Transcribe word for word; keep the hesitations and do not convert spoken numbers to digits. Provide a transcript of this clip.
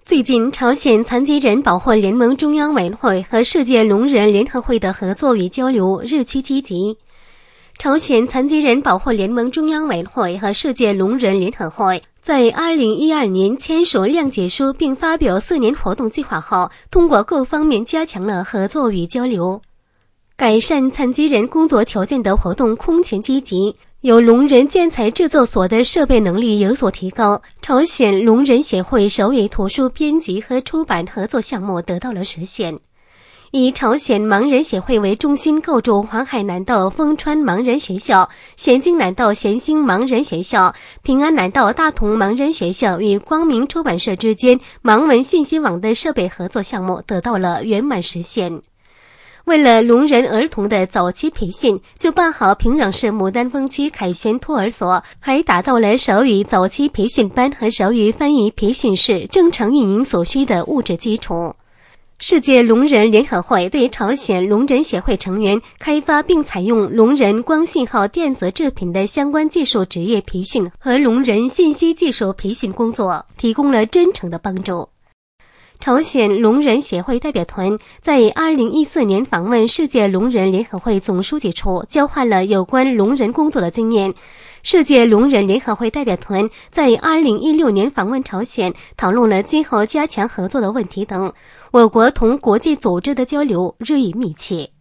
最近，朝鲜残疾人保护联盟中央委员会和世界聋人联合会的合作与交流日趋积极。朝鲜残疾人保护联盟中央委员会和世界聋人联合会在二零一二年签署谅解书并发表四年活动计划后，通过各方面加强了合作与交流。改善残疾人工作条件的活动空前积极，有聋人建材制作所的设备能力有所提高，朝鲜聋人协会首尾图书编辑和出版合作项目得到了实现。以朝鲜盲人协会为中心构筑黄海南道丰川盲人学校、咸京南道咸兴盲人学校、平安南道大同盲人学校与光明出版社之间盲文信息网的设备合作项目得到了圆满实现。为了聋人儿童的早期培训，就办好平壤市牡丹峰区凯旋托儿所，还打造了手语早期培训班和手语翻译培训室，正常运营所需的物质基础。世界聋人联合会对朝鲜聋人协会成员开发并采用聋人光信号电子制品的相关技术职业培训和聋人信息技术培训工作提供了真诚的帮助。朝鲜聋人协会代表团在二零一四年访问世界聋人联合会总书记处，交换了有关聋人工作的经验。世界聋人联合会代表团在二零一六年访问朝鲜，讨论了今后加强合作的问题等。我国同国际组织的交流日益密切。